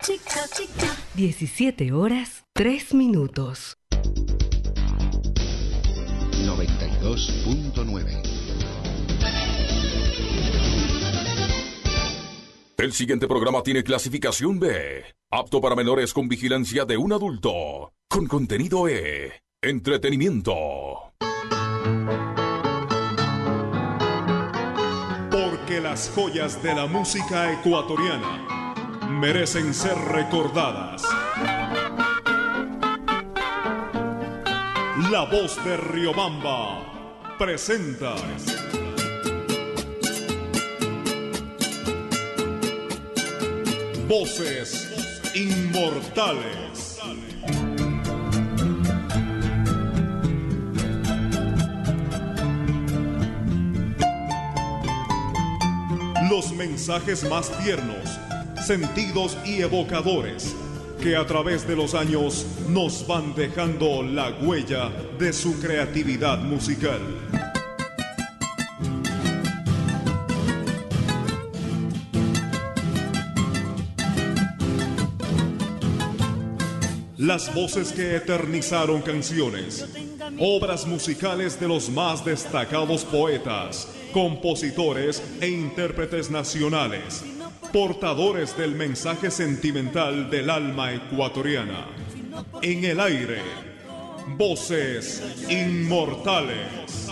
17 horas, 3 minutos. 92.9. El siguiente programa tiene clasificación B, apto para menores con vigilancia de un adulto, con contenido E, entretenimiento. Porque las joyas de la música ecuatoriana merecen ser recordadas. La Voz de Riobamba presenta Voces Inmortales. Los mensajes más tiernos, sentidos y evocadores que a través de los años nos van dejando la huella de su creatividad musical. Las voces que eternizaron canciones, obras musicales de los más destacados poetas, compositores e intérpretes nacionales, portadores del mensaje sentimental del alma ecuatoriana. En el aire, Voces Inmortales.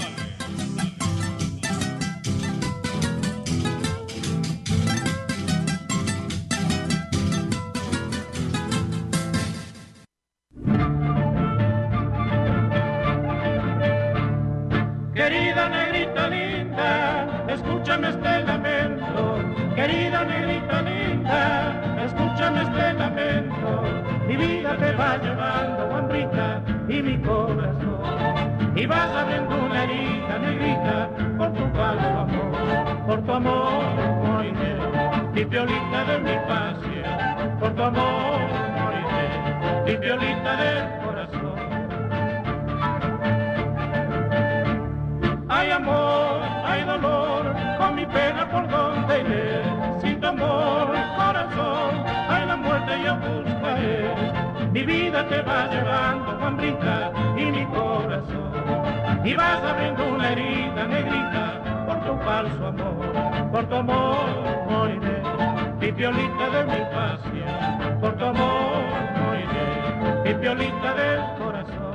Querida negrita linda, escúchame este lamento. Querida negrita linda, escúchame este lamento. Mi vida te va llevando, hambrita, y mi corazón. Y vas abriendo una herida, negrita, por tu falso amor. Por tu amor, moriré, mi violita de mi pasión. Por tu amor, moriré, mi violita del corazón. Hay amor, hay dolor, con mi pena por donde iré. Sin tu amor, corazón, hay la muerte yo buscaré. Mi vida te va llevando, hambrita, y mi corazón. Y vas abriendo una herida, negrita, por tu falso amor. Por tu amor moriré, mi violita de mi pasión. Por tu amor moriré, mi violita del corazón.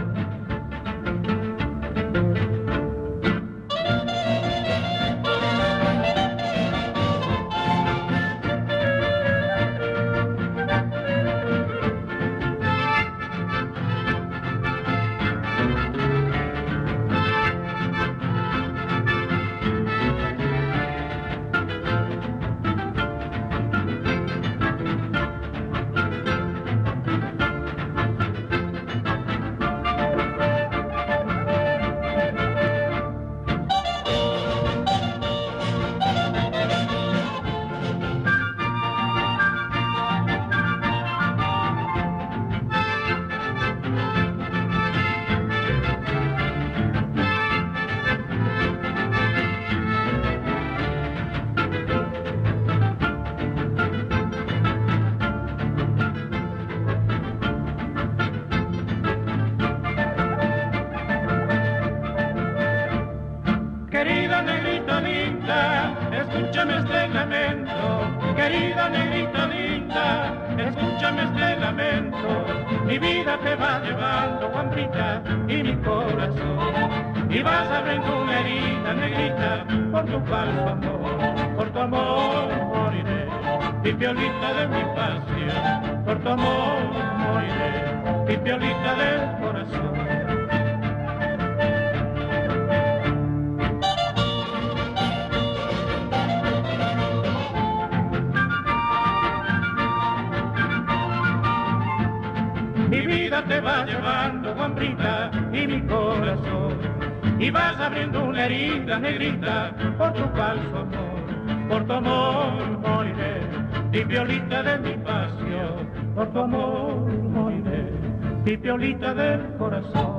Querida negrita linda, escúchame este lamento. Querida negrita linda, escúchame este lamento. Mi vida te va llevando, hambrita, y mi corazón. Y vas abriendo una herida, negrita, por tu falso amor. Por tu amor moriré, mi violita de mi pasión. Por tu amor moriré, mi violita del corazón. Mi vida te va llevando, hambrita, y mi corazón. Y vas abriendo una herida, negrita, por tu falso amor. Por tu amor moriré, mi violita de mi pasión. Por tu amor moriré, mi violita del corazón.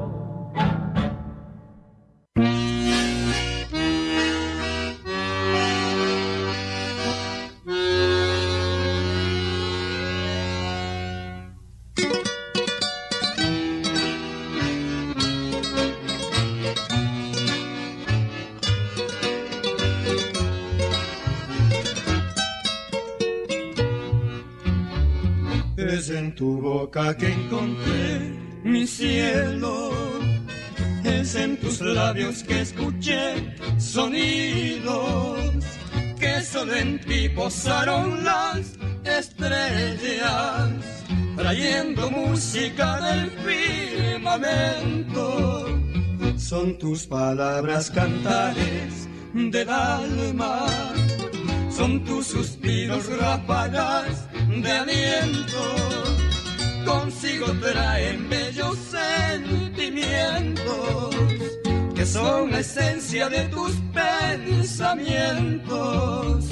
Es en tu boca que encontré mi cielo, es en tus labios que escuché sonidos, que solo en ti posaron las estrellas, trayendo música del firmamento. Son tus palabras cantares del alma, son tus suspiros ráfagas de aliento, consigo traen bellos sentimientos, que son la esencia de tus pensamientos.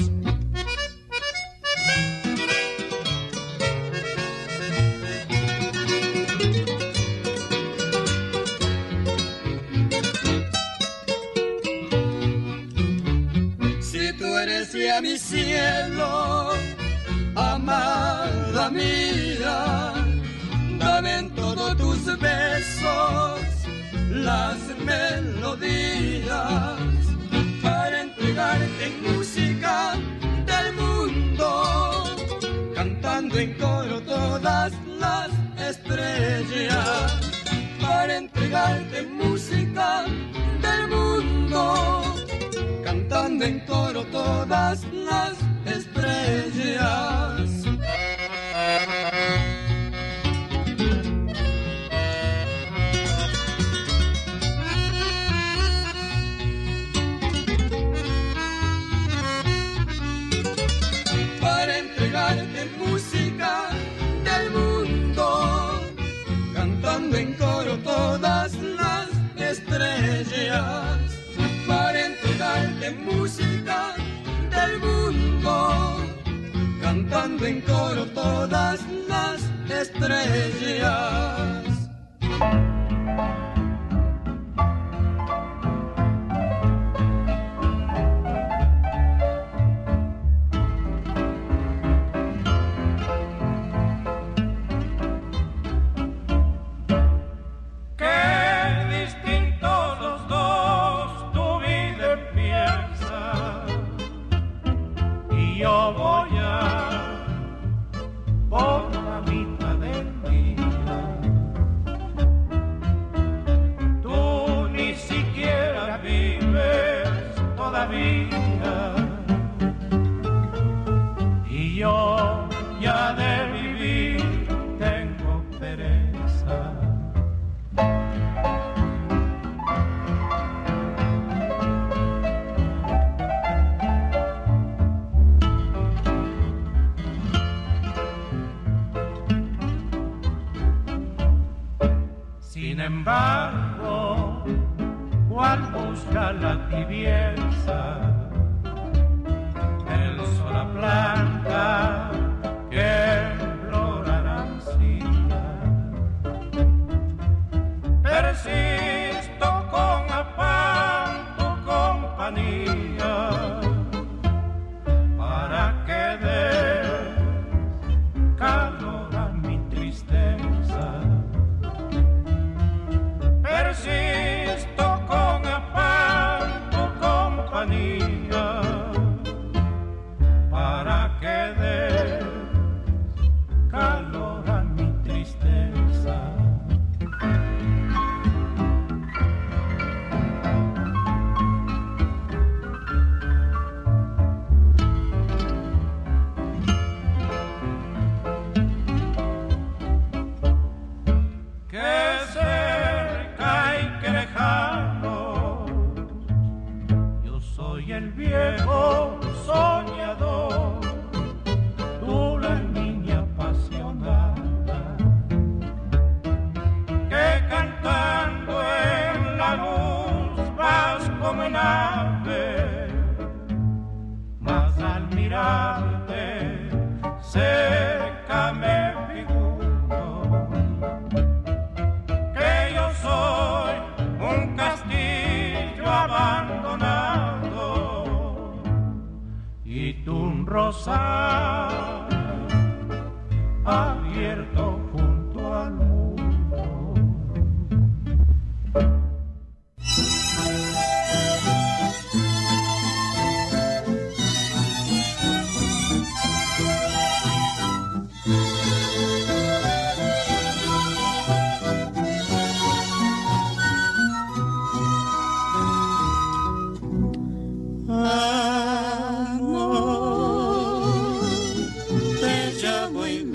Si tú eres ya mi cielo, amada mía, dame en todos tus besos las melodías para entregarte en música del mundo, cantando en coro todas las estrellas, para entregarte en música del mundo, cantando en coro todas las estrellas. Para entregarte música del mundo, cantando en coro todas las estrellas. Para entregarte música del mundo, cantando en coro todas las estrellas. Y yo ya de vivir tengo pereza. Sin embargo, ¿cuál busca la tibieza? El sol planta que florará ansía. Persisto con afán tu compañía, para que des calor a mi tristeza. Persisto con afán tu compañía, para que des calor a mi tristeza. Que cerca y que lejano, yo soy el viejo soñador, tú la niña apasionada, que cantando en la luz vas como un ave, mas al mirarte cerca me figuro que yo soy un castillo abandonado y tú un rosal abierto junto al muro.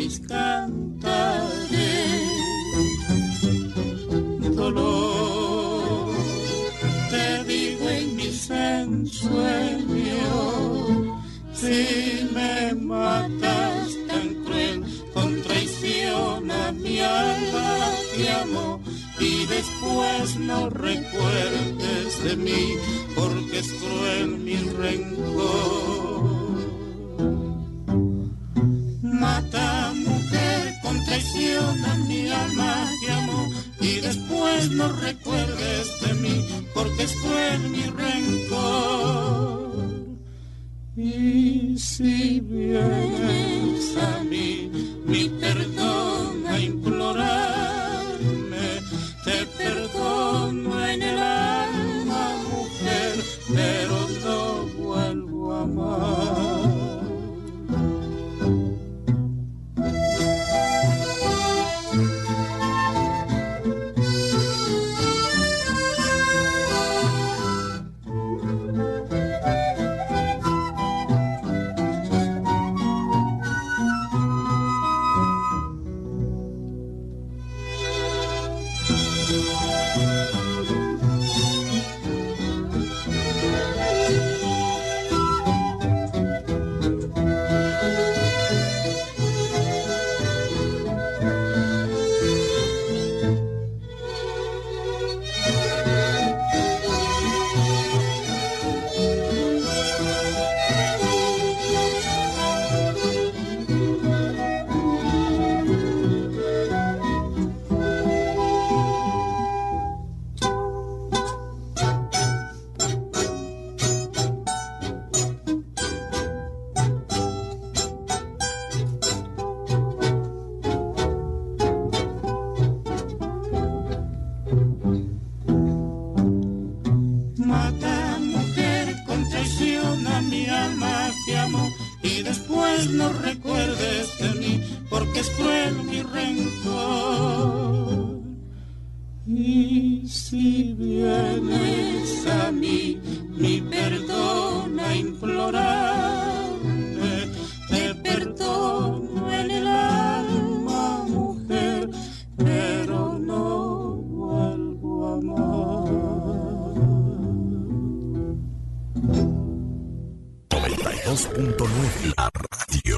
feliz cantaré. Dolor, te digo en mis ensueños, si me matas tan cruel, con traición a mi alma te amo, y después no recuerdes de mí, porque es cruel mi rencor. Mata, mujer, con traición a mi alma te amo, y después no recuerdes de mí, porque es cruel mi rencor. Y si vienes a mí, mi perdón a implorarme, te perdono en el alma, mujer, pero no vuelvo a amar. No recuerdes de mí, porque es cruel mi rencor. Y si vienes a mí, mi perdón a implorarme, te perdono en el alma, mujer, pero no vuelvo a amar. 92.9 la radio.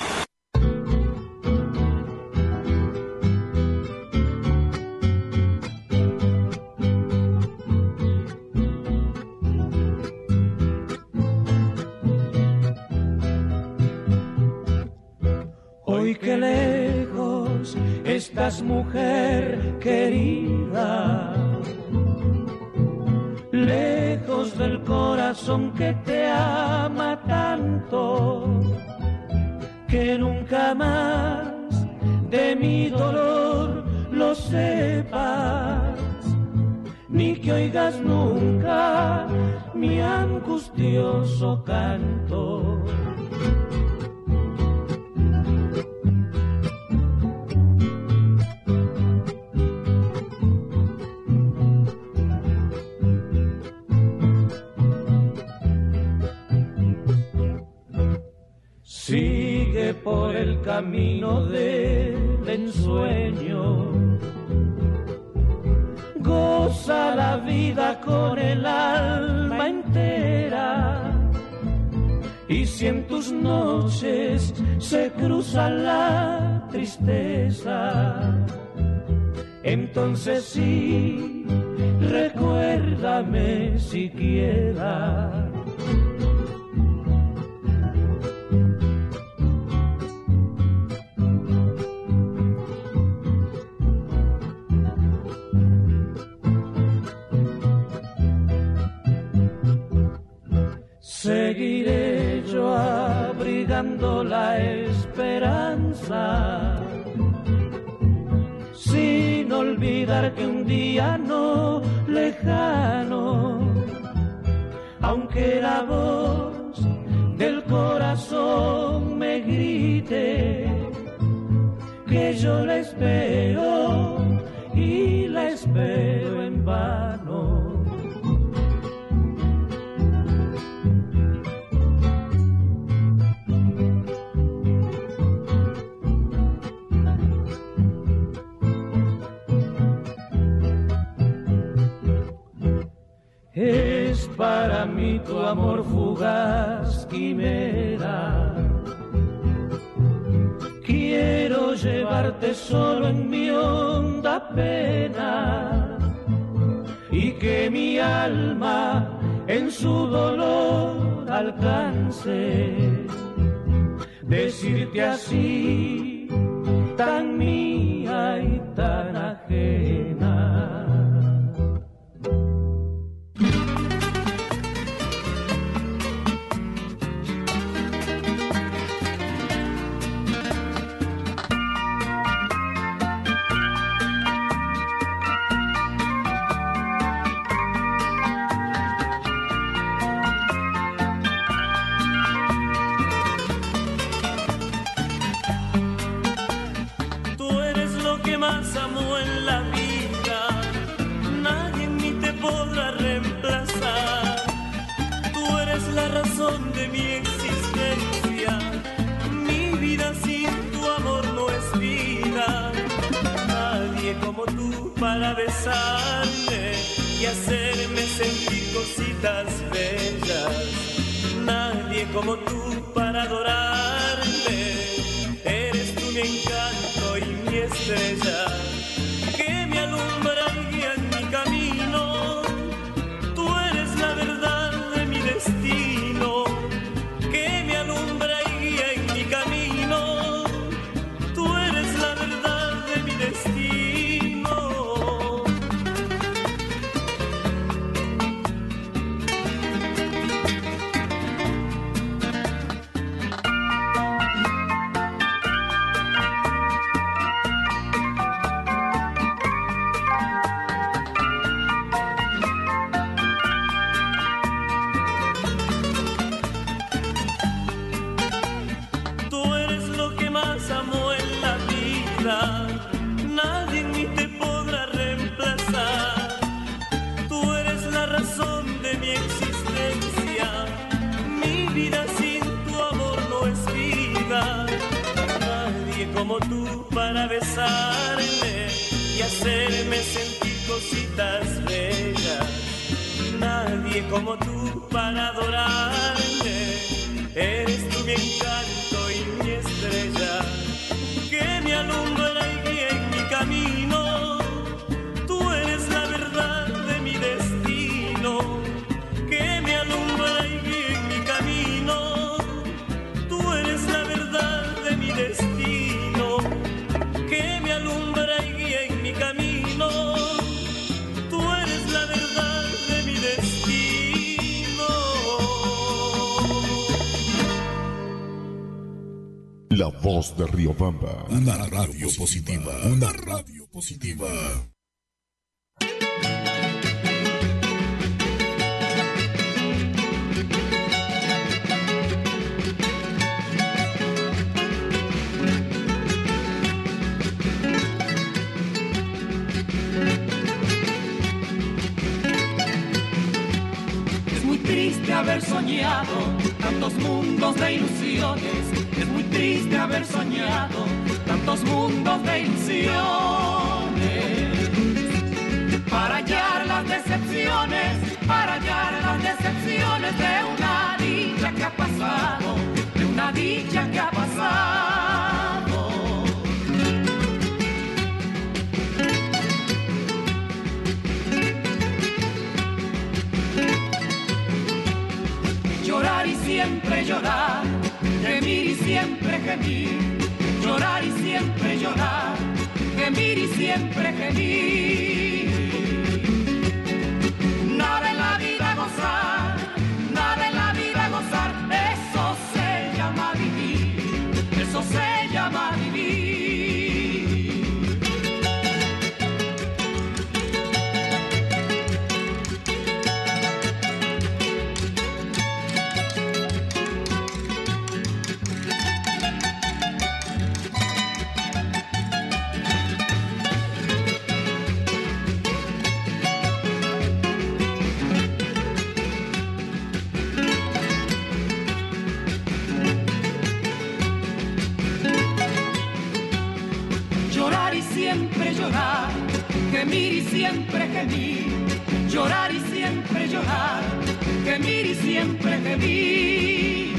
Hoy que lejos estás, mujer querida, lejos del corazón que te ama tanto, que nunca más de mi dolor lo sepas, ni que oigas nunca mi angustioso canto. Sigue por el camino del ensueño, goza la vida con el alma entera, y si en tus noches se cruza la tristeza, entonces sí, recuérdame siquiera. Seguiré yo abrigando la esperanza, sin olvidar que un día no lejano, aunque la voz del corazón me grite, que yo la espero y la espero en vano. para mí tu amor fugaz quimera. Quiero llevarte solo en mi honda pena y que mi alma en su dolor alcance decirte así, tan mía y tan ajena. De mi existencia, mi vida sin tu amor no es vida. Nadie como tú para besarme y hacerme sentir cositas bellas. Nadie como tú para adorarme. Eres tú mi encanto y mi estrella, que me alumbra y guía en mi camino. Tú eres la verdad de mi destino, que me alumbra y guía en mi camino. Tú eres la verdad de mi destino. Nadie en mí te podrá reemplazar. Tú eres la razón de mi existencia. Mi vida sin tu amor no es vida. Nadie como tú para besarme y hacerme sentir cositas bellas. Nadie como tú para adorarme. Eres tú mi encanto y mi estrella, que me alumbra y guía en mi camino. Tú eres la verdad de mi destino, que me alumbra y guía en mi camino. Tú eres la verdad de mi destino, que me alumbra y guía en mi camino. Tú eres la verdad de mi destino. La voz de Riobamba. Una radio positiva. Una radio positiva. Es muy triste haber soñado tantos mundos de ilusiones. Es muy triste haber soñado tantos mundos de ilusiones, para hallar las decepciones, para hallar las decepciones de una dicha que ha pasado, de una dicha que ha pasado. Llorar y siempre llorar, gemir y siempre gemir, llorar y siempre llorar, gemir y siempre gemir. Nada en la vida gozar, nada en la vida gozar, eso se llama vivir, eso se llama vivir. Llorar y siempre llorar, gemir y siempre gemir, llorar y siempre llorar, gemir y siempre gemir.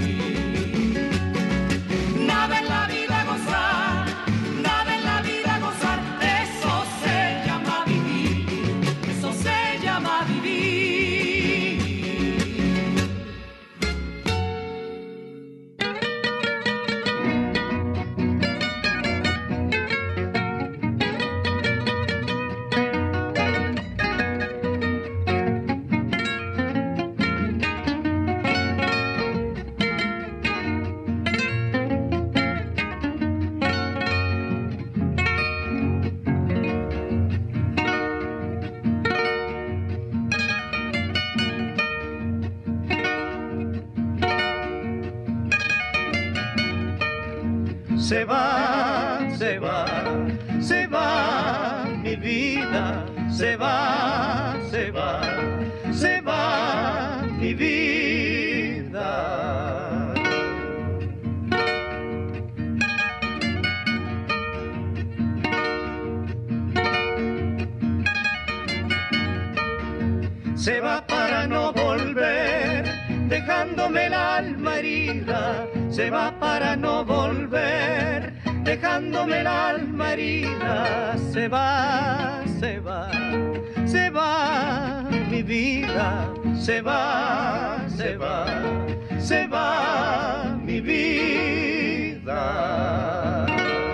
Nada en la vida gozar, nada en la vida gozar, eso se llama vivir, eso se llama vivir. Se va, se va, se va mi vida, se va, se va, se va mi vida. Se va para no volver, dejándome el alma herida. Se va para no volver, dejándome el alma herida. Se va, se va, se va mi vida. Se va, se va, se va mi vida.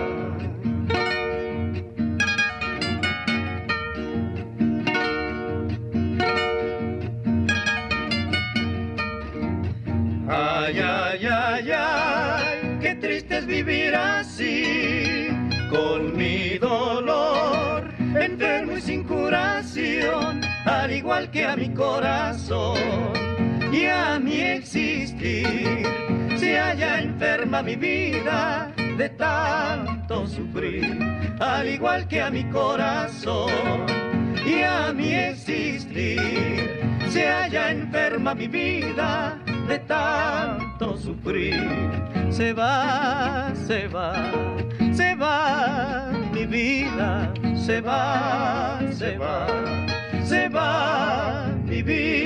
Ay, ay, ay, ay, qué triste es vivir así, con mi dolor, enfermo y sin curación, al igual que a mi corazón y a mi existir. Se halla enferma mi vida de tanto sufrir, al igual que a mi corazón y a mi existir. Se halla enferma mi vida de tanto sufrir. Se va, se va, se va mi vida. Se va, se va, se va mi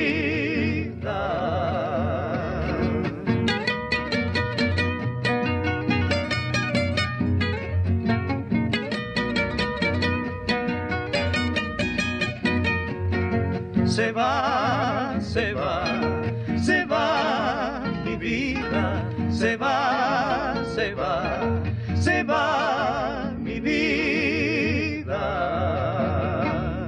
vida. Se va, se va, se va mi vida. Se va, se va, se va mi vida.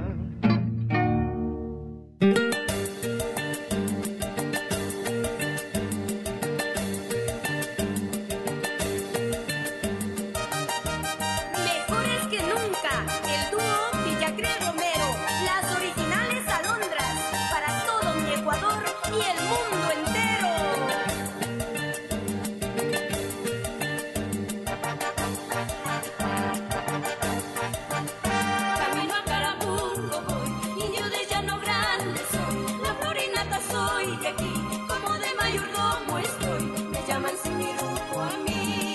Mejores que nunca, el dúo Villacré Romero, las originales alondras, para todo mi Ecuador y el mundo entero. Camino a Carapungo voy, indio de llano grande soy, la florinata soy de aquí, como de mayordomo estoy, me llaman Simiruco a mí.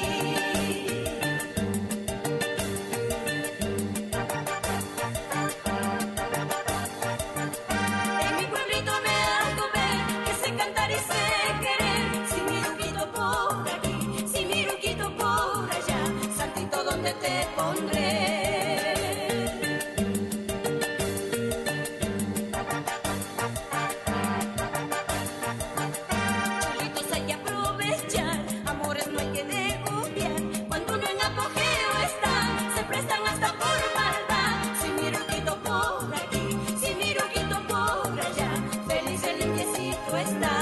En mi pueblito me hago ver que sé cantar y sé querer. Si mi ruquito por aquí, si mi ruquito por allá, santito donde te pondré. Chulitos hay que aprovechar, amores no hay que desconfiar. Cuando uno en apogeo está, se prestan hasta por maldad. Si mi ruquito por aquí, si mi ruquito por allá, feliz el limpiecito está.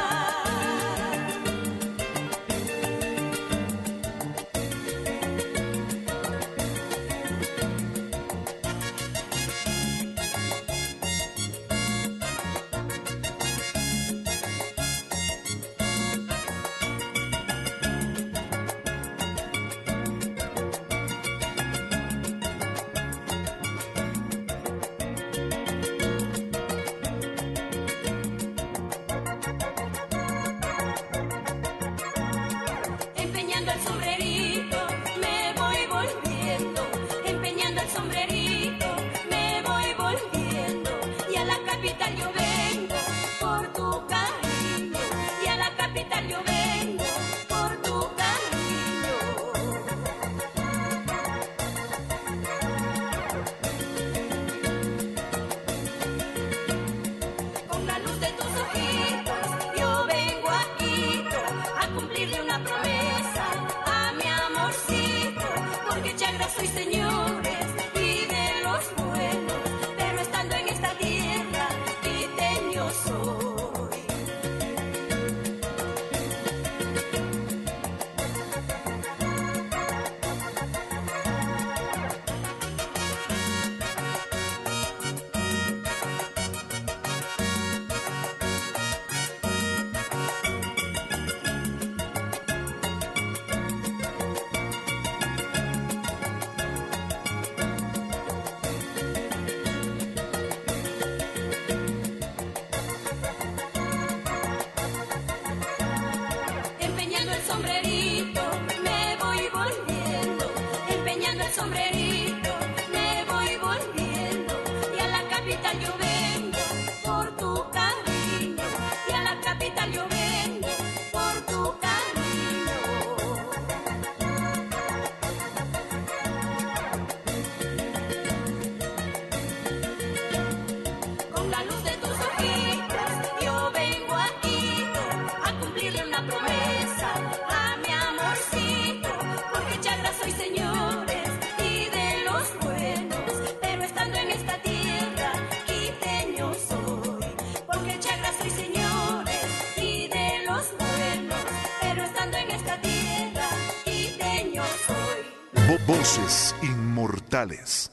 Empeñando el sombrerito, me voy volviendo. Empeñando el sombrerito, me voy volviendo. Y a la capital chagras soy señores y de los buenos, pero estando en esta tierra quiteño soy. Voces inmortales.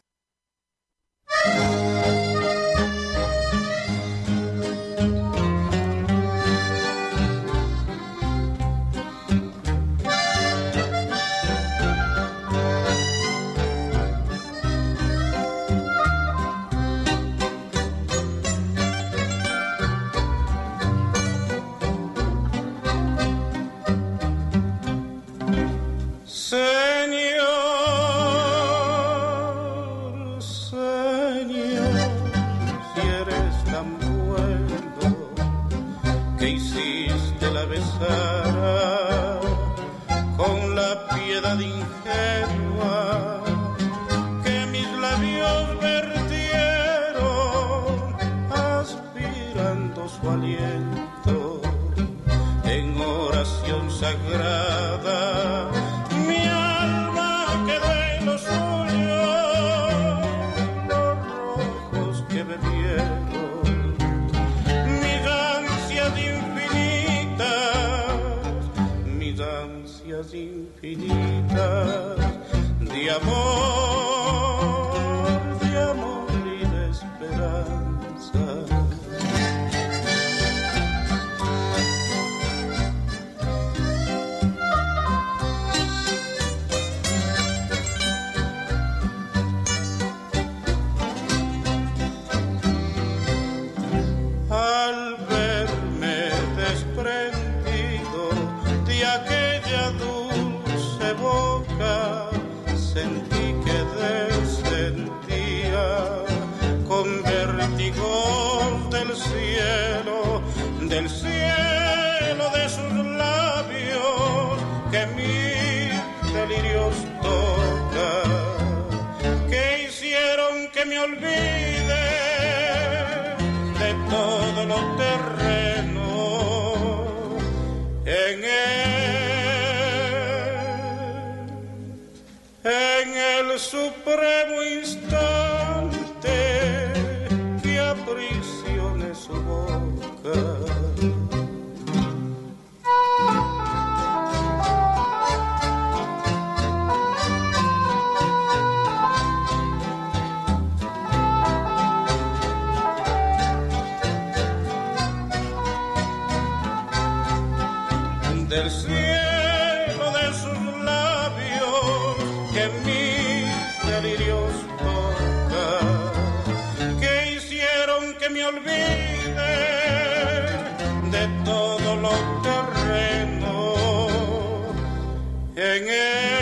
Del cielo de sus labios que mis delirios tocan, que hicieron que me olvide de todo lo terreno en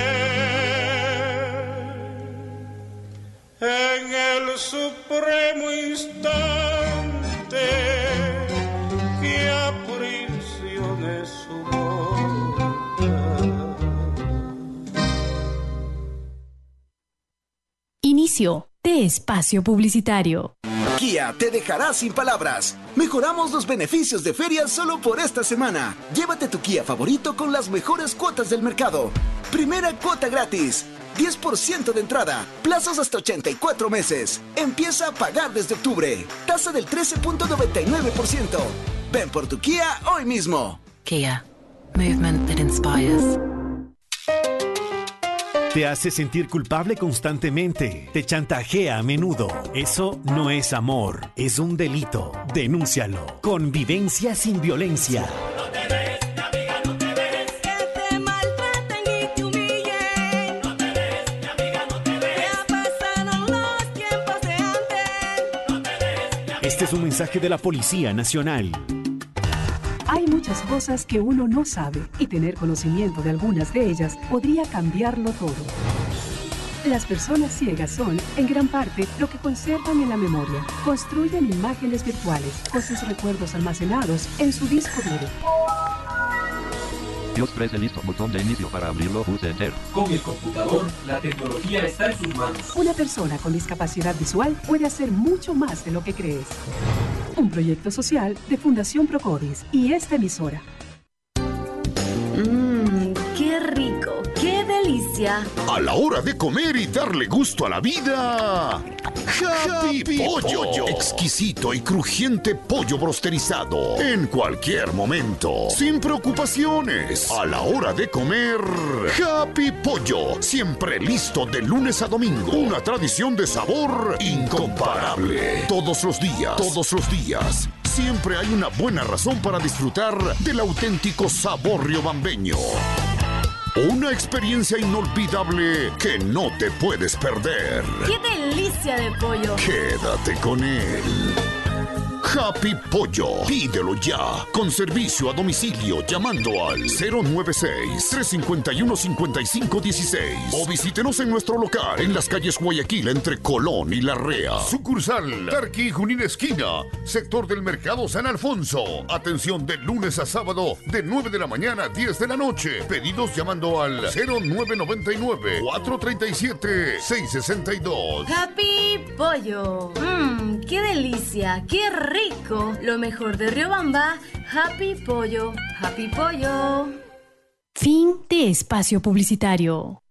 el supremo instante que aprisione su Inicio de espacio publicitario. Kia te dejará sin palabras. Mejoramos los beneficios de feria solo por esta semana. Llévate tu Kia favorito con las mejores cuotas del mercado. Primera cuota gratis. 10% de entrada, plazos hasta 84 meses. Empieza a pagar desde octubre. Tasa del 13.99%. Ven por tu Kia hoy mismo. Kia. Movement that inspires. Te hace sentir culpable constantemente. Te chantajea a menudo. Eso no es amor, es un delito. Denúncialo. Convivencia sin violencia. No te ves, mi amiga, no te ves. Que te maltraten y te humillen. No te ves, mi amiga, no te ves. Ya pasaron los tiempos de antes. No te ves, mi amiga. Este es un mensaje de la Policía Nacional. Hay muchas cosas que uno no sabe y tener conocimiento de algunas de ellas podría cambiarlo todo. Las personas ciegas son, en gran parte, lo que conservan en la memoria. Construyen imágenes virtuales con sus recuerdos almacenados en su disco duro. Dios prese listo, botón de inicio para abrirlo, pulse enter. Con el computador, la tecnología está en sus manos. Una persona con discapacidad visual puede hacer mucho más de lo que crees. Un proyecto social de Fundación Procodis y esta emisora. ¡Qué rico! ¡Qué delicia! A la hora de comer y darle gusto a la vida, Happy Pollo. Exquisito y crujiente pollo brosterizado. En cualquier momento, sin preocupaciones. A la hora de comer, Happy Pollo. Siempre listo de lunes a domingo. Una tradición de sabor incomparable. Todos los días. Siempre hay una buena razón para disfrutar del auténtico sabor riobambeño. Una experiencia inolvidable que no te puedes perder. ¡Qué delicia de pollo! Quédate con él. Happy Pollo. Pídelo ya. Con servicio a domicilio llamando al 096-351-5516. O visítenos en nuestro local en las calles Guayaquil entre Colón y La Rea. Sucursal Tarqui Junín Esquina, sector del Mercado San Alfonso. Atención de lunes a sábado de 9 de la mañana a 10 de la noche. Pedidos llamando al 0999-437-662. ¡Happy Pollo! ¡Qué delicia! ¡Qué rico! Lo mejor de Riobamba, Happy Pollo. ¡Happy Pollo! Fin de espacio publicitario.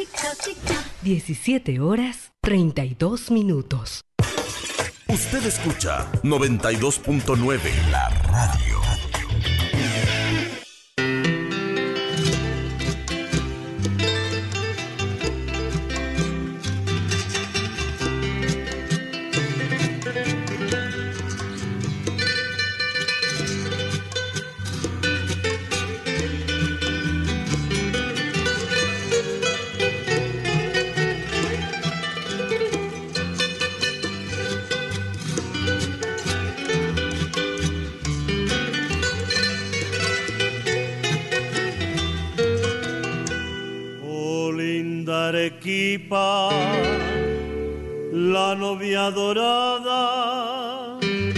17 horas 32 minutos. Usted escucha 92.9, la radio. Arequipa, la novia dorada,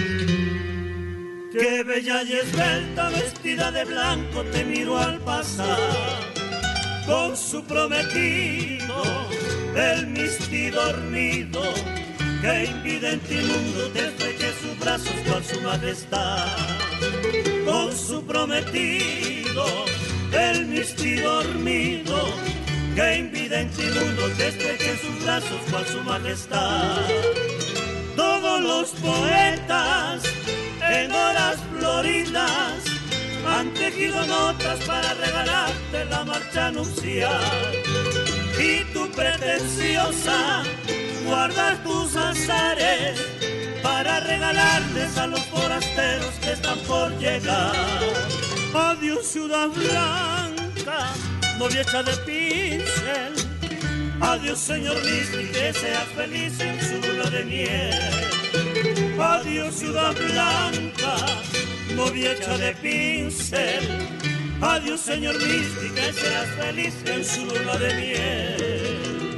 qué bella y esbelta vestida de blanco te miró al pasar, con su prometido, el misti dormido, que invidente inmundo te estreche sus brazos con su majestad, con su prometido, el misti dormido, que invidente inmundo te estreche en sus brazos cual su majestad. Todos los poetas en horas floridas han tejido notas para regalarte la marcha nupcial. Y tu pretenciosa guardas tus azares para regalarles a los forasteros que están por llegar. Adiós ciudad blanca, novia hecha de pincel. Adiós señor Listy, que seas feliz en su luna de miel. Adiós ciudad blanca, novia hecha de pincel. Adiós señor Listy, que seas feliz en su luna de miel.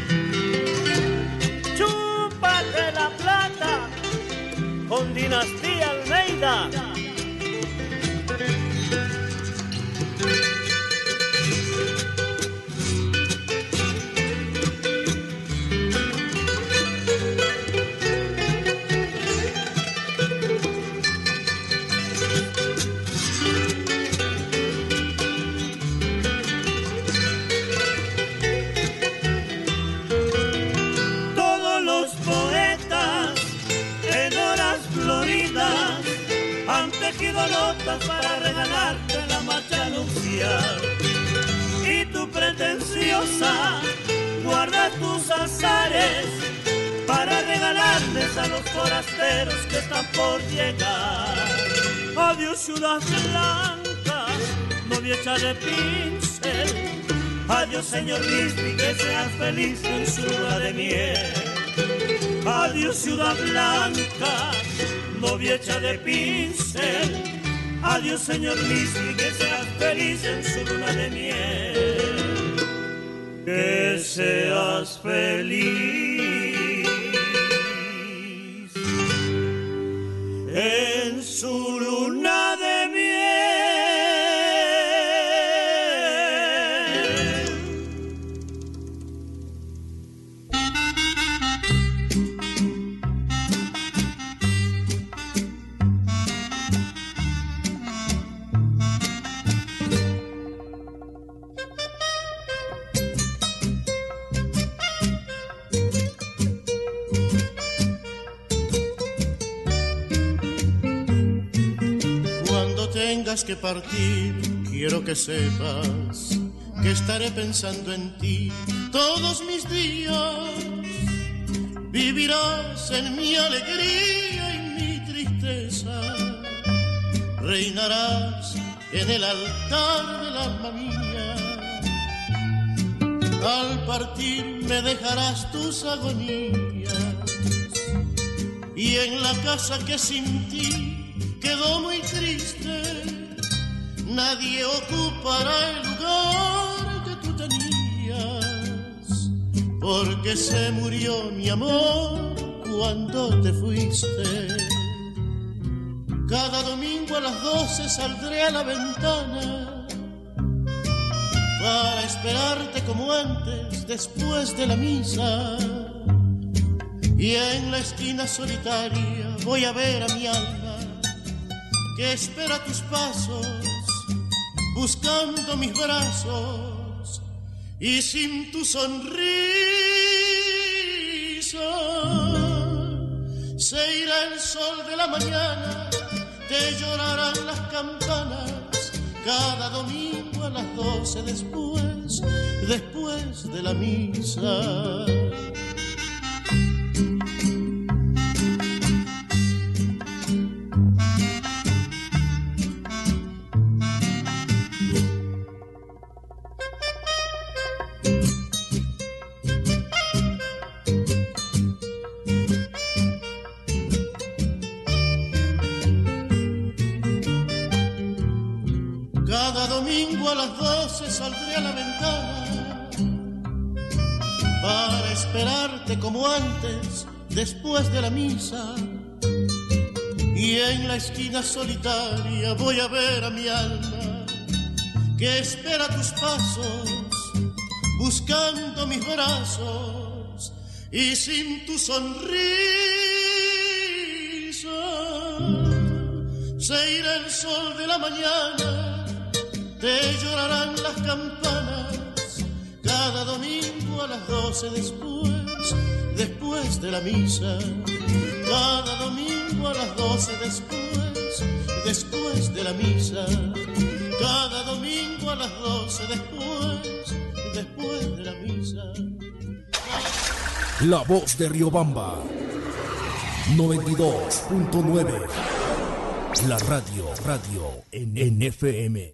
Chúpate la plata con Dinastía Almeida. botas para regalarte la marcha nupcial. Y tu pretenciosa guarda tus azares para regalarles a los forasteros que están por llegar. Adiós ciudad blanca, novia hecha de pincel. Adiós señor Lisby, que seas feliz en su luna de miel. Adiós ciudad blanca, novia hecha de pincel. Adiós señor Lisby, que seas feliz en su luna de miel. Que seas feliz en su luna de miel. Tengas que partir, quiero que sepas que estaré pensando en ti todos mis días. Vivirás en mi alegría y mi tristeza, reinarás en el altar del alma mía. Al partir me dejarás tus agonías, y en la casa que sin ti quedó muy triste, nadie ocupará el lugar que tú tenías, porque se murió mi amor cuando te fuiste. Cada domingo a las 12 saldré a la ventana para esperarte como antes después de la misa, y en la esquina solitaria voy a ver a mi alma que espera tus pasos, buscando mis brazos, y sin tu sonrisa se irá el sol de la mañana, te llorarán las campanas, cada domingo a las 12 después de la misa. Domingo a las 12 saldré a la ventana para esperarte como antes después de la misa, y en la esquina solitaria voy a ver a mi alma que espera tus pasos, buscando mis brazos, y sin tu sonrisa se irá el sol de la mañana, te llorarán las campanas, cada domingo a las 12 después de la misa. Cada domingo a las 12 después de la misa. Cada domingo a las 12 después de la misa. La voz de Riobamba 92.9. La radio en FM.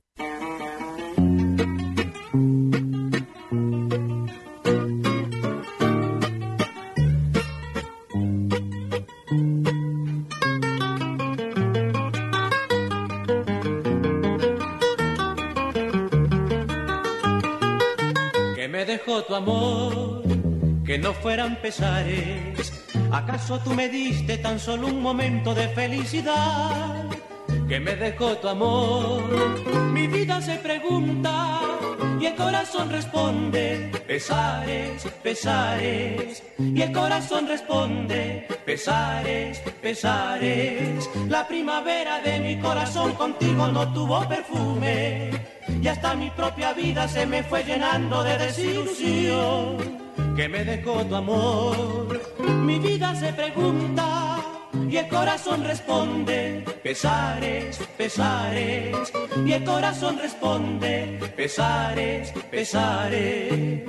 Tu amor, que no fueran pesares. ¿Acaso tú me diste tan solo un momento de felicidad? Que me dejó tu amor. Mi vida se pregunta y el corazón responde: pesares, pesares. Y el corazón responde: pesares, pesares. La primavera de mi corazón contigo no tuvo perfume, y hasta mi propia vida se me fue llenando de desilusión. Que me dejó tu amor. Mi vida se pregunta y el corazón responde, pesares, pesares, y el corazón responde, pesares, pesares.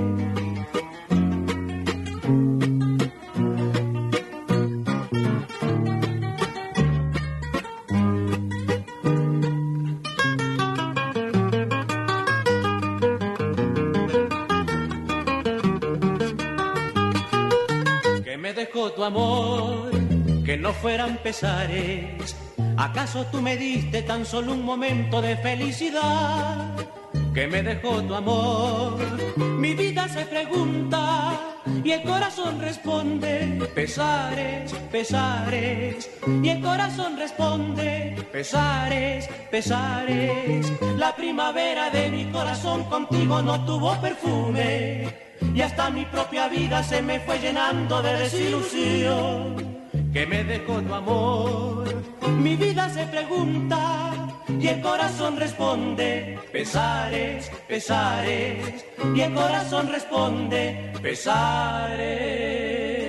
Tu amor, que no fueran pesares. ¿Acaso tú me diste tan solo un momento de felicidad? Que me dejó tu amor. Mi vida se pregunta y el corazón responde, pesares, pesares. Y el corazón responde, pesares, pesares. La primavera de mi corazón contigo no tuvo perfume. Y hasta mi propia vida se me fue llenando de desilusión. Que me dejó tu amor. Mi vida se pregunta y el corazón responde, pesares, pesares. Y el corazón responde, pesares.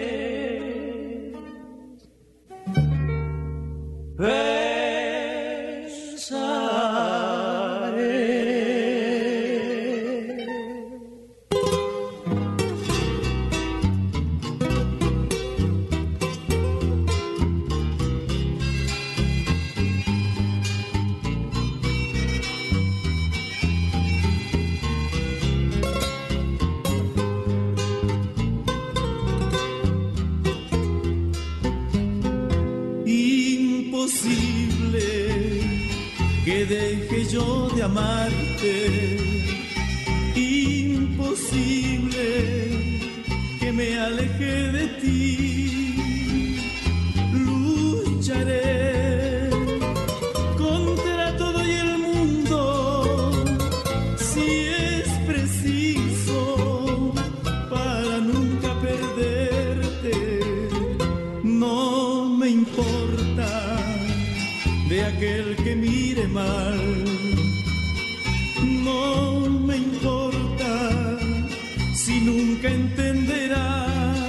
Que deje yo de amarte, imposible que me aleje de ti. Lucharé contra todo y el mundo, si es preciso, para nunca perderte. No me importa de aquel que mire mal, no me importa si nunca entenderá.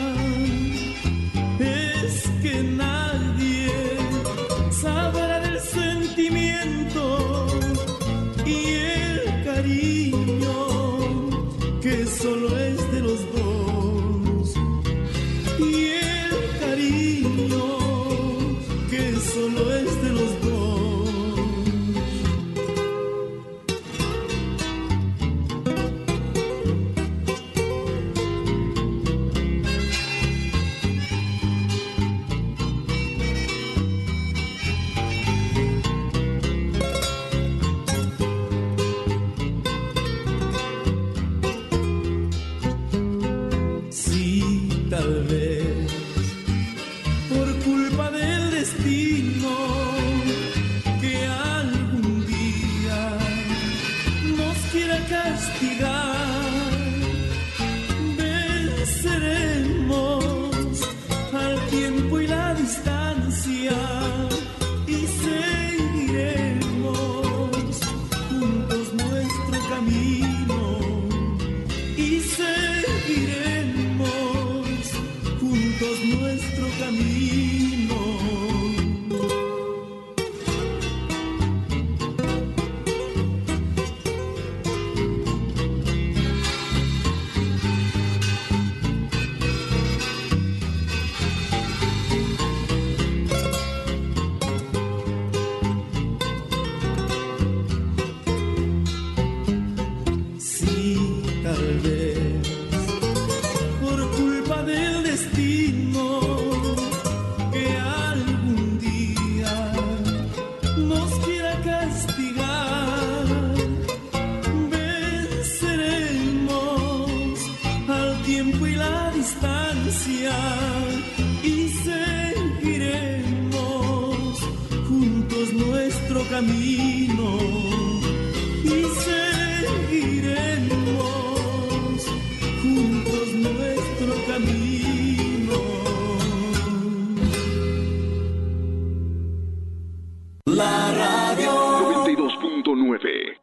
Es que nadie sabrá del sentimiento y el cariño que solo es de los dos, y el cariño que solo es de los dos. Camino y seguiremos juntos nuestro camino. La radio 92.9.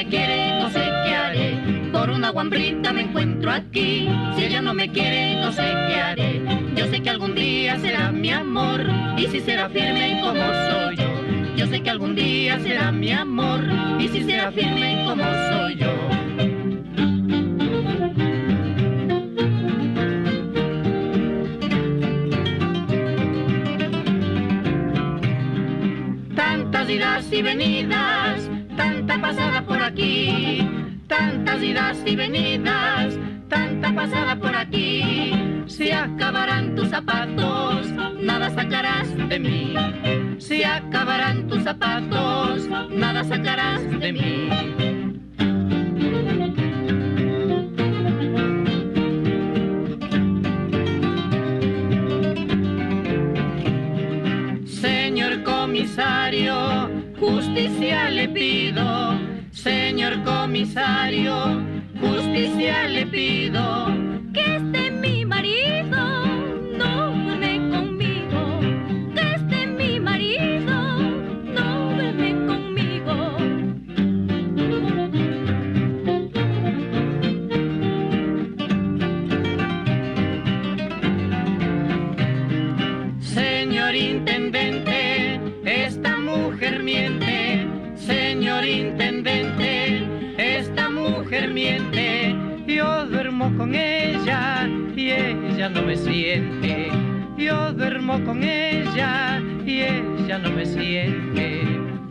me quiere, no sé qué haré. Por una guambrita me encuentro aquí. Si ella no me quiere, no sé qué haré. Yo sé que algún día será mi amor, y si será firme como soy yo. Yo sé que algún día será mi amor, y si será firme como soy yo. Tantas idas y venidas, tanta pasada por aquí. Tantas idas y venidas, tanta pasada por aquí. Se acabarán tus zapatos, nada sacarás de mí. Se acabarán tus zapatos, nada sacarás de mí. Señor comisario, justicia le pido. Señor comisario, justicia le pido. Que esté mi marido, no duerme conmigo. Que esté mi marido, no duerme conmigo. Señor intendente, esta mujer miente. Señor intendente, esta mujer miente. Yo duermo con ella y ella no me siente. Yo duermo con ella y ella no me siente.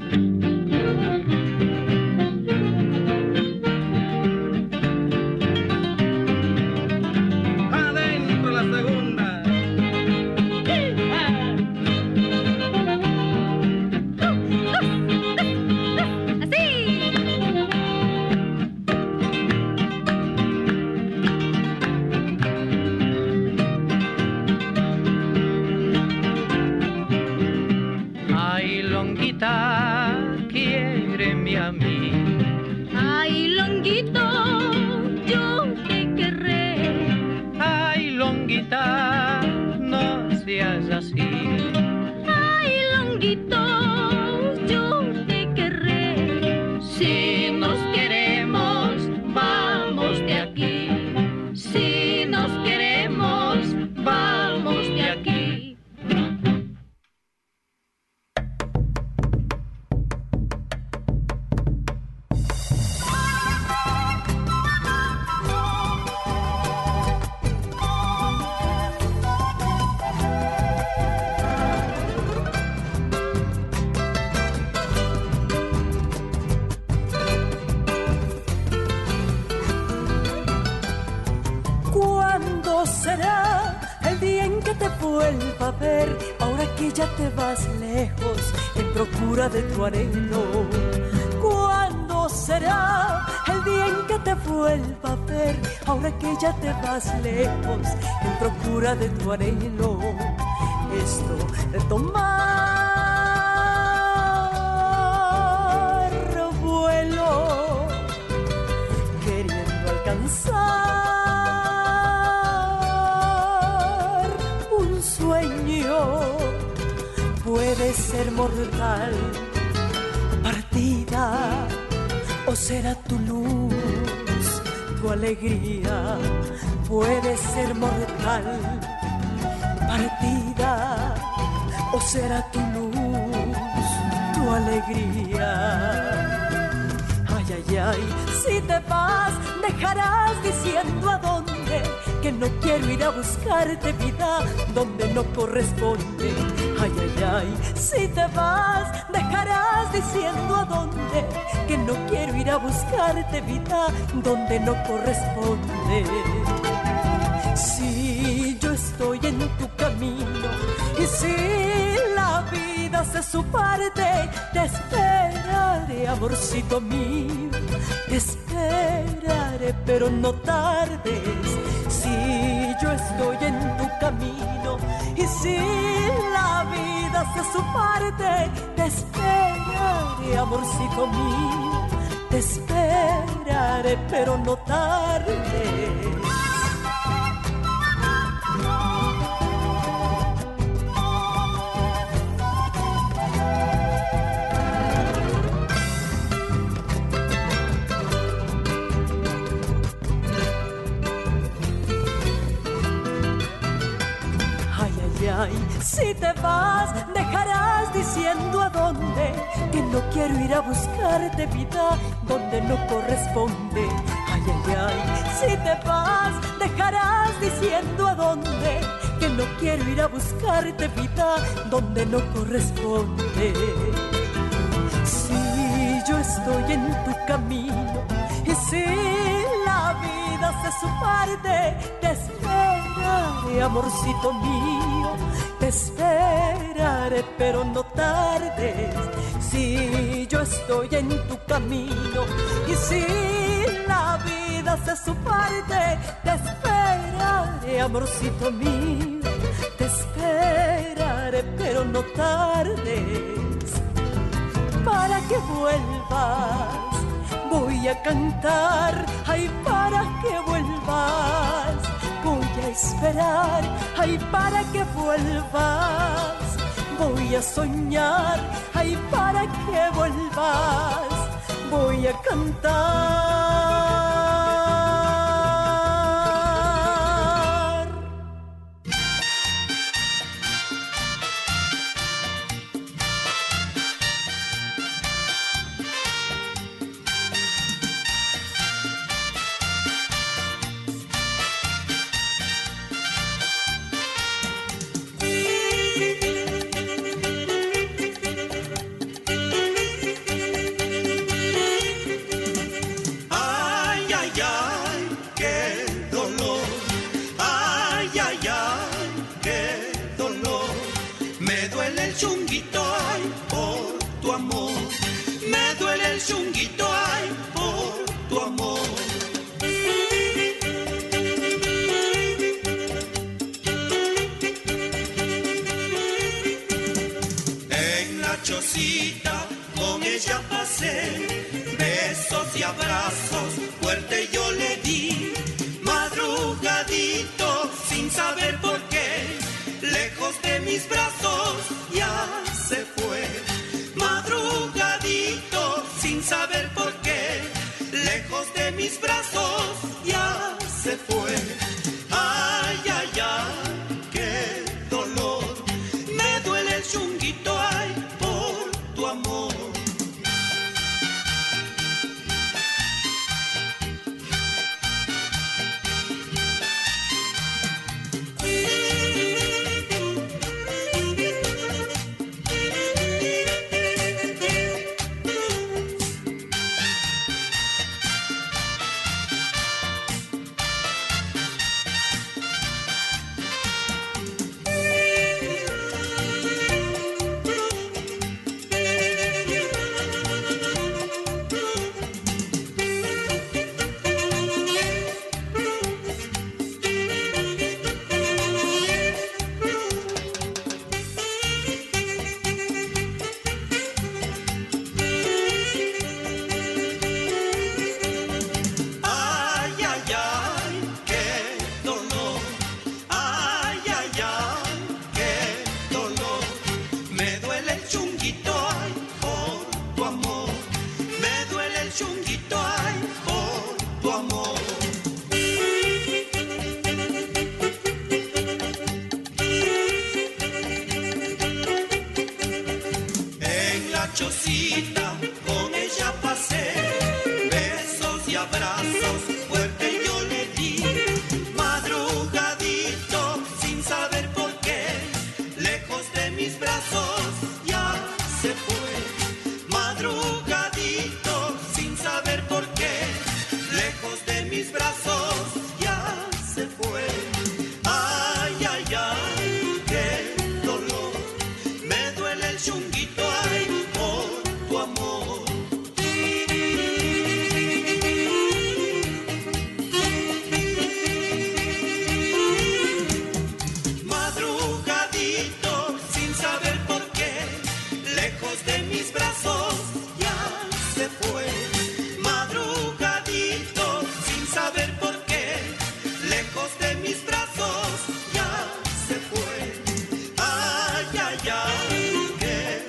Adentro la segunda. Quiéreme a mí. Ay, Longuito, yo te querré. Ay, Longuita, no seas así. Ay, Longuito, yo te querré. Si nos queremos, vamos de aquí. Si nos queremos, vamos de aquí. ¿Cuándo será el día en que te vuelva a ver? Ahora que ya te vas lejos en procura de tu anhelo. ¿Cuándo será el día en que te vuelva a ver? Ahora que ya te vas lejos en procura de tu anhelo. Esto de tomar vuelo, queriendo alcanzar un sueño, puede ser mortal. Partida, o será tu luz, tu alegría, puede ser mortal. Partida, o será tu luz, tu alegría. Ay, ay, ay, si te vas, dejarás diciendo a dónde, que no quiero ir a buscarte vida donde no corresponde. Ay, ay, ay, si te vas, dejarás diciendo a dónde, que no quiero ir a buscarte vida donde no corresponde. Si yo estoy en tu camino y si la vida hace su parte, te esperaré, amorcito mío, te esperaré, pero no tardes. Si yo estoy en tu camino y si la vida hace su parte, te esperaré, amorcito mío, te esperaré, pero no tardes. Si te vas, dejarás diciendo a dónde, que no quiero ir a buscarte vida donde no corresponde. Ay, ay, ay, si te vas, dejarás diciendo a dónde, que no quiero ir a buscarte vida donde no corresponde. Si yo estoy en tu camino y si la vida hace su parte, te esperaré, amorcito mío, te esperaré, pero no tardes. Si yo estoy en tu camino y si la vida hace su parte, te esperaré, amorcito mío, te esperaré, pero no tardes. Para que vuelvas, voy a cantar, ay, para que vuelvas, voy a esperar, ay, para que vuelvas, voy a soñar, ay, para que vuelvas, voy a cantar. Chunguito, ay, por tu amor. En la chocita con ella pasé, besos y abrazos, fuerte yo le di, madrugadito sin saber por qué, lejos de mis brazos ya se fue. Madrugadito sin saber por qué, lejos de mis brazos ya se fue. Ay, ay, ay, qué dolor, me duele el chunguito, ay, por tu amor. Chocita, con ella pasé, besos y abrazos, fuerte yo le di, madrugadito, sin saber por qué, lejos de mis brazos ya se fue. Madrugadito, sin saber por qué, lejos de mis brazos ya se fue. Ay, ay, ay, qué dolor, me duele el chunguito, ay, tu amor. Madrugadito, sin saber por qué, lejos de mis brazos ya se fue. Madrugadito, sin saber por qué, lejos de mis brazos ya se fue. Ay, ay, ay, qué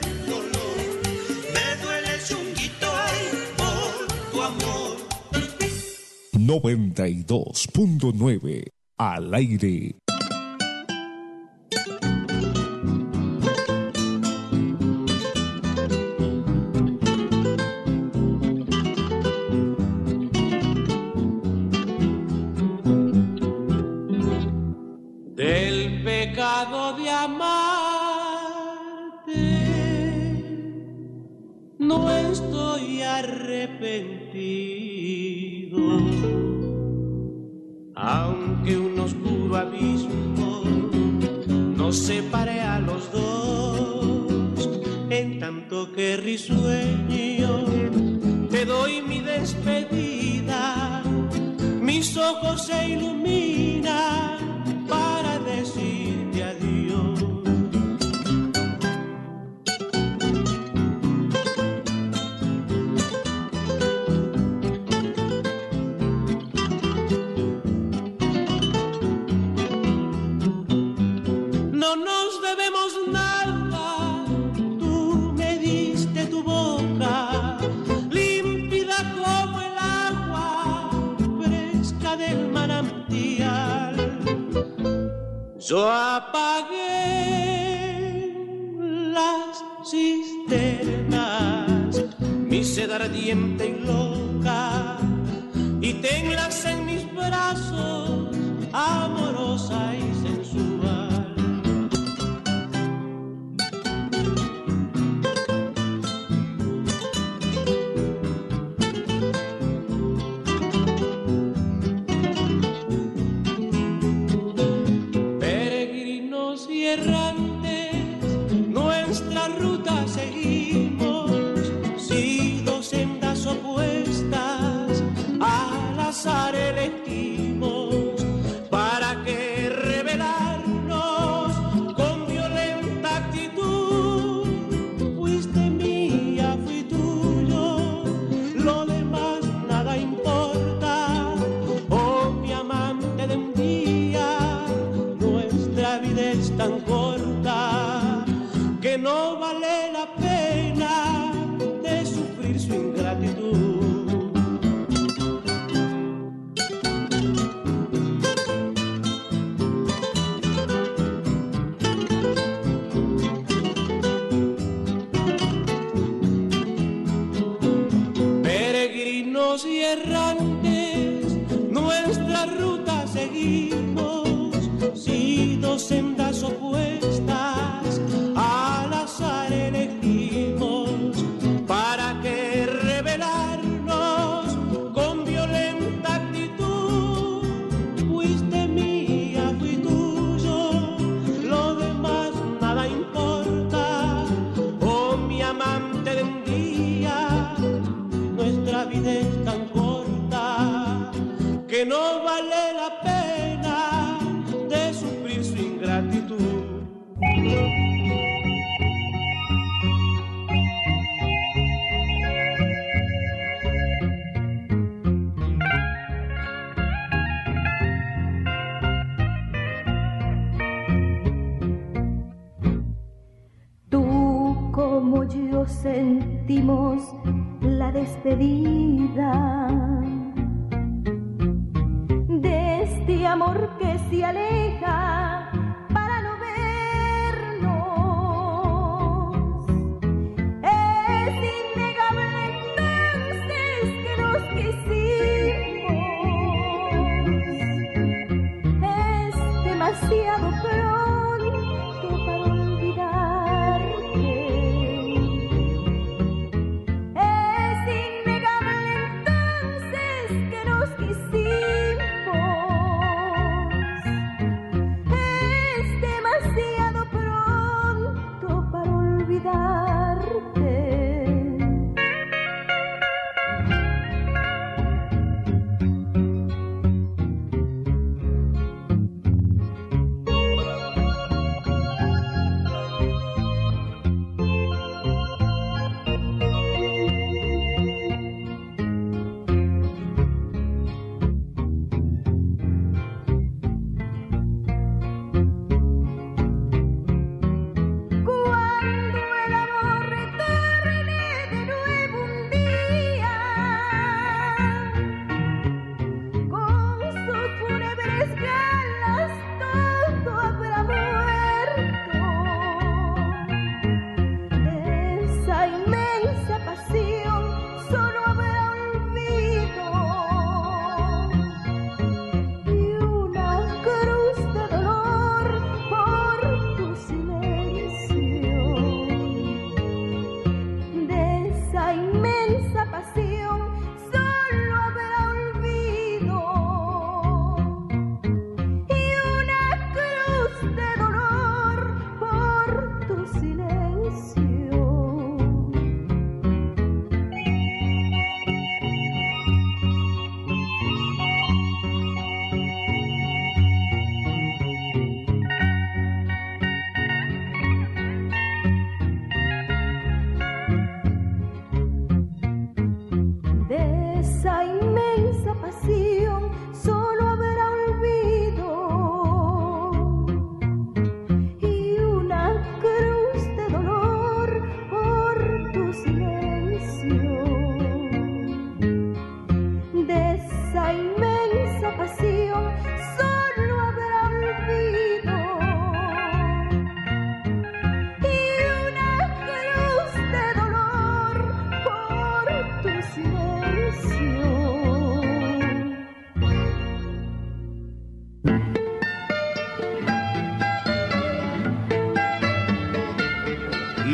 92.9 al aire. dejado de amarte, no estoy arrepentido, aunque un oscuro abismo nos separe a los dos, en tanto que risueño te doy mi despedida, mis ojos se iluminan para decirte adiós. No nos debemos nada, tú me diste tu boca, límpida como el agua, fresca del manantial. Yo apagué las cisternas, mi sed ardiente y loca, y tenlas en mis brazos, amorosa y sensual. Peregrinos y errantes, nuestra ruta seguimos, si dos sendas opuestas al azar elegimos, para que revelarnos con violenta actitud. Fuiste mía, fui tuyo, lo demás nada importa. Oh, mi amante de un día, nuestra vida es tan corta que no vale la pena de sufrir su ingratitud. Peregrinos y errantes, nuestra ruta seguimos, si dos sendas opuestas al azar elegimos, para que revelarnos con violenta actitud. Fuiste mía, fui tuyo, lo demás nada importa. Oh, mi amante de un día, nuestra vida es tan corta que no vale la pena de sufrir su ingratitud. Tú como yo sentimos la despedida de este amor que se aleja para no vernos. Es innegable entonces que nos quisimos. Es demasiado pronto para olvidarte. Es innegable entonces que nos quisimos.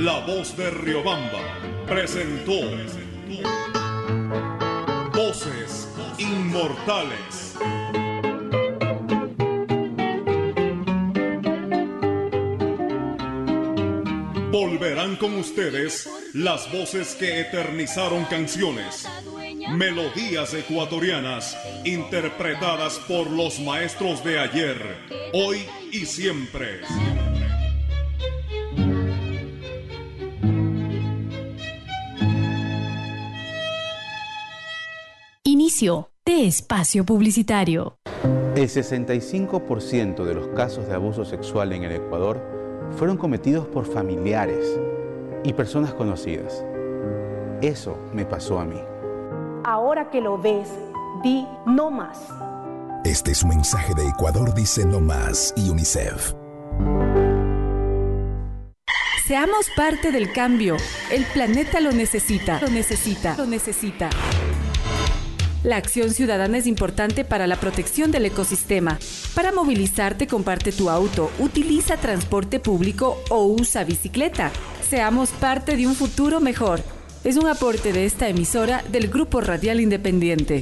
La Voz de Riobamba presentó Voces Inmortales. Volverán con ustedes las voces que eternizaron canciones, melodías ecuatorianas interpretadas por los maestros de ayer, hoy y siempre. Inicio de espacio publicitario. El 65% de los casos de abuso sexual en el Ecuador fueron cometidos por familiares y personas conocidas. Eso me pasó a mí. Ahora que lo ves, di no más. Este es un mensaje de Ecuador Dice No Más y UNICEF. Seamos parte del cambio. El planeta lo necesita. Lo necesita. Lo necesita. La acción ciudadana es importante para la protección del ecosistema. Para movilizarte, comparte tu auto, utiliza transporte público o usa bicicleta. Seamos parte de un futuro mejor. Es un aporte de esta emisora del Grupo Radial Independiente.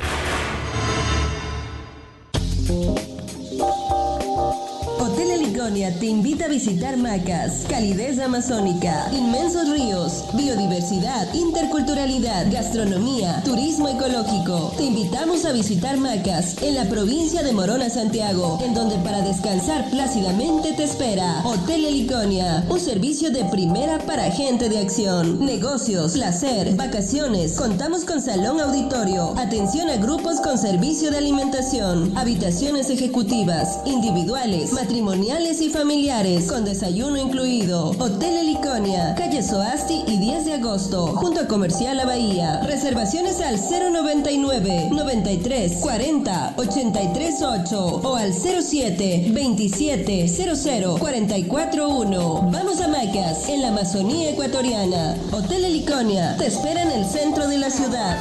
Hotel Heliconia te invita a visitar Macas, calidez amazónica, inmensos ríos, biodiversidad, interculturalidad, gastronomía, turismo ecológico. Te invitamos a visitar Macas, en la provincia de Morona, Santiago, en donde para descansar plácidamente te espera Hotel Heliconia, un servicio de primera para gente de acción, negocios, placer, vacaciones. Contamos con salón auditorio, atención a grupos con servicio de alimentación, habitaciones ejecutivas, individuales, matrimoniales y familiares, con desayuno incluido. Hotel Heliconia, calle Soasti y 10 de agosto, junto a Comercial La Bahía. Reservaciones al 099 93 40 83 8 o al 07 27 00 44 1. Vamos a Macas, en la Amazonía ecuatoriana. Hotel Heliconia te espera en el centro de la ciudad.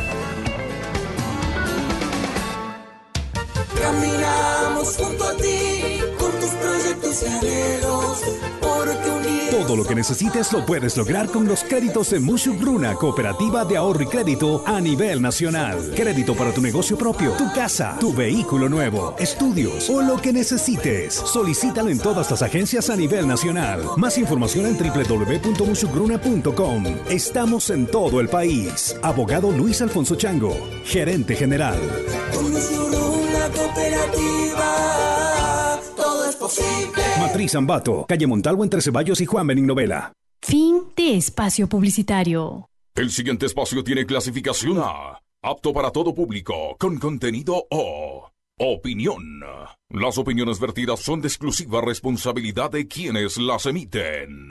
Caminamos junto a ti, con tus proyectos y anhelos, porque unidos... Todo lo que necesites lo puedes lograr con los créditos de Mushuk Runa, cooperativa de ahorro y crédito a nivel nacional. Crédito para tu negocio propio, tu casa, tu vehículo nuevo, estudios o lo que necesites. Solicítalo en todas las agencias a nivel nacional. Más información en www.mushukruna.com. Estamos en todo el país. Abogado Luis Alfonso Chango, gerente general. Cooperativa, todo es posible. Matriz Ambato, calle Montalvo entre Ceballos y Juan Benín Novela. Fin de espacio publicitario. El siguiente espacio tiene clasificación A, apto para todo público, con contenido O. Opinión. Las opiniones vertidas son de exclusiva responsabilidad de quienes las emiten.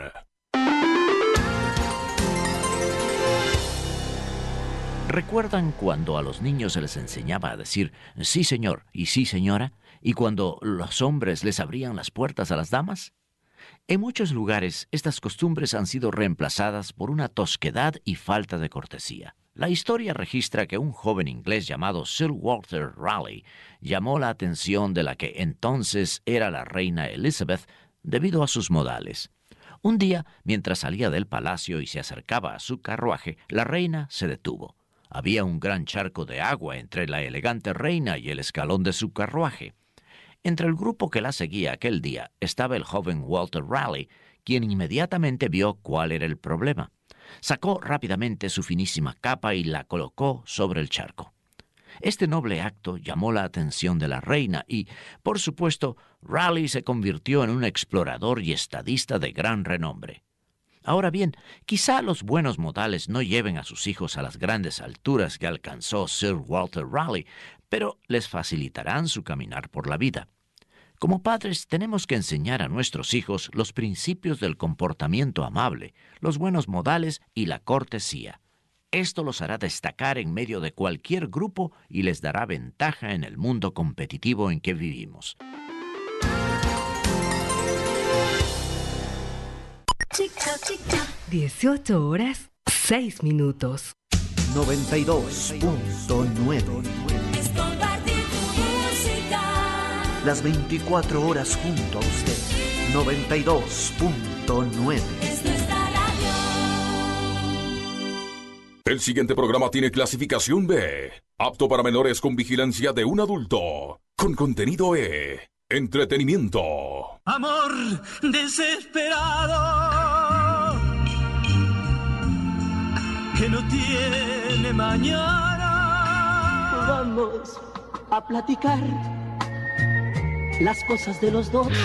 ¿Recuerdan cuando a los niños se les enseñaba a decir sí señor y sí señora? ¿Y cuando los hombres les abrían las puertas a las damas? En muchos lugares estas costumbres han sido reemplazadas por una tosquedad y falta de cortesía. La historia registra que un joven inglés llamado Sir Walter Raleigh llamó la atención de la que entonces era la reina Elizabeth debido a sus modales. Un día, mientras salía del palacio y se acercaba a su carruaje, la reina se detuvo. Había un gran charco de agua entre la elegante reina y el escalón de su carruaje. Entre el grupo que la seguía aquel día estaba el joven Walter Raleigh, quien inmediatamente vio cuál era el problema. Sacó rápidamente su finísima capa y la colocó sobre el charco. Este noble acto llamó la atención de la reina y, por supuesto, Raleigh se convirtió en un explorador y estadista de gran renombre. Ahora bien, quizá los buenos modales no lleven a sus hijos a las grandes alturas que alcanzó Sir Walter Raleigh, pero les facilitarán su caminar por la vida. Como padres tenemos que enseñar a nuestros hijos los principios del comportamiento amable, los buenos modales y la cortesía. Esto los hará destacar en medio de cualquier grupo y les dará ventaja en el mundo competitivo en que vivimos. 18 horas, 6 minutos. 92.9. Las 24 horas junto a usted. 92.9. Es nuestra radio. El siguiente programa tiene clasificación B, apto para menores con vigilancia de un adulto, con contenido E, entretenimiento. Amor desesperado que no tiene mañana. Vamos a platicar las cosas de los dos.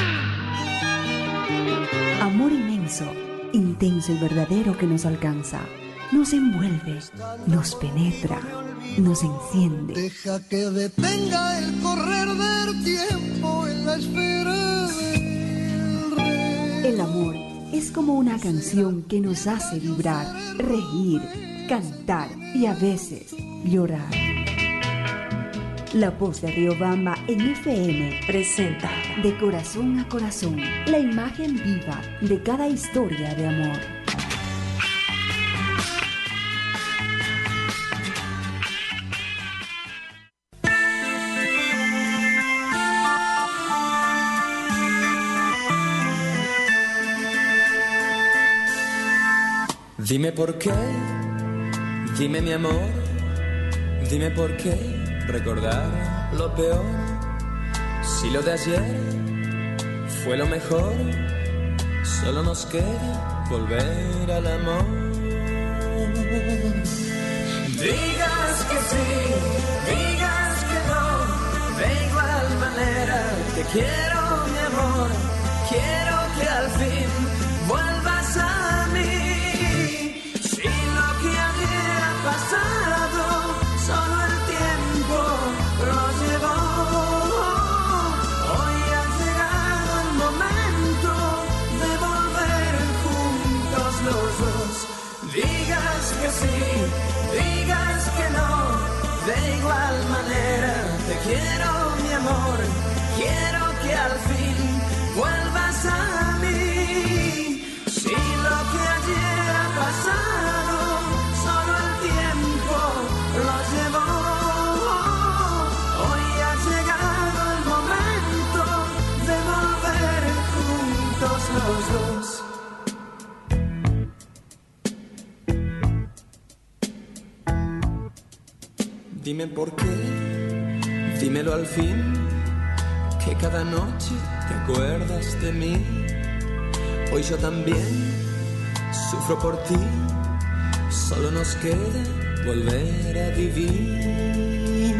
Amor inmenso, intenso y verdadero que nos alcanza, nos envuelve, nos penetra, nos enciende. Deja que detenga el correr del tiempo en la espera del rey. El amor es como una canción que nos hace vibrar, reír, cantar y a veces llorar. La voz de Riobamba en FM presenta De Corazón a Corazón, la imagen viva de cada historia de amor. Dime por qué, dime mi amor, dime por qué recordar lo peor. Si lo de ayer fue lo mejor, solo nos queda volver al amor. Digas que sí, digas que no, de igual manera te quiero mi amor, quiero que al fin vuelvas a mí. Si lo que ayer ha pasado, solo el tiempo lo llevó. Hoy ha llegado el momento de volver juntos los dos. Digas que sí, digas que no, de igual manera te quiero mi amor, quiero que al fin vuelvas a mí. Si lo que ayer ha pasado, solo el tiempo lo llevó. Hoy ha llegado el momento de volver juntos los dos. Dime por qué, dímelo al fin, que cada noche te acuerdas de mí. Hoy yo también sufro por ti, solo nos queda volver a vivir.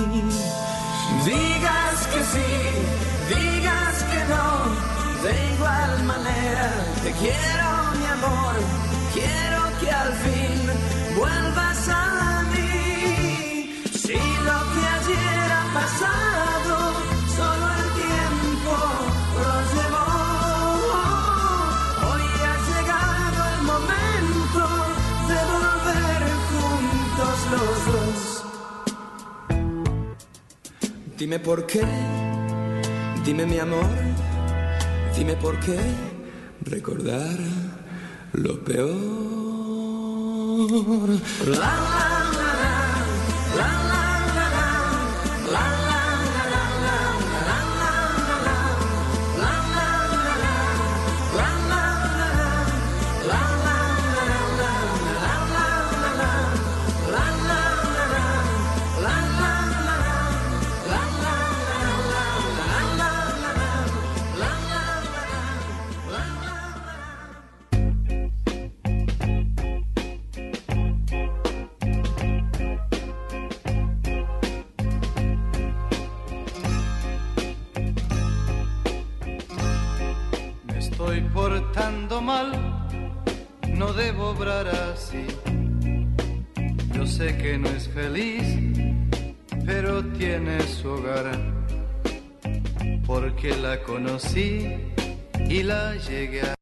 Digas que sí, digas que no, de igual manera te quiero mi amor, quiero que al fin vuelvas a mí. Si lo que ayer ha pasado, solo el tiempo lo llevó. Hoy ha llegado el momento de volver juntos los dos. Dime por qué, dime mi amor, dime por qué recordar lo peor. La, la, la, la, la. Estoy portando mal, no debo obrar así. Yo sé que no es feliz, pero tiene su hogar. Porque la conocí y la llegué a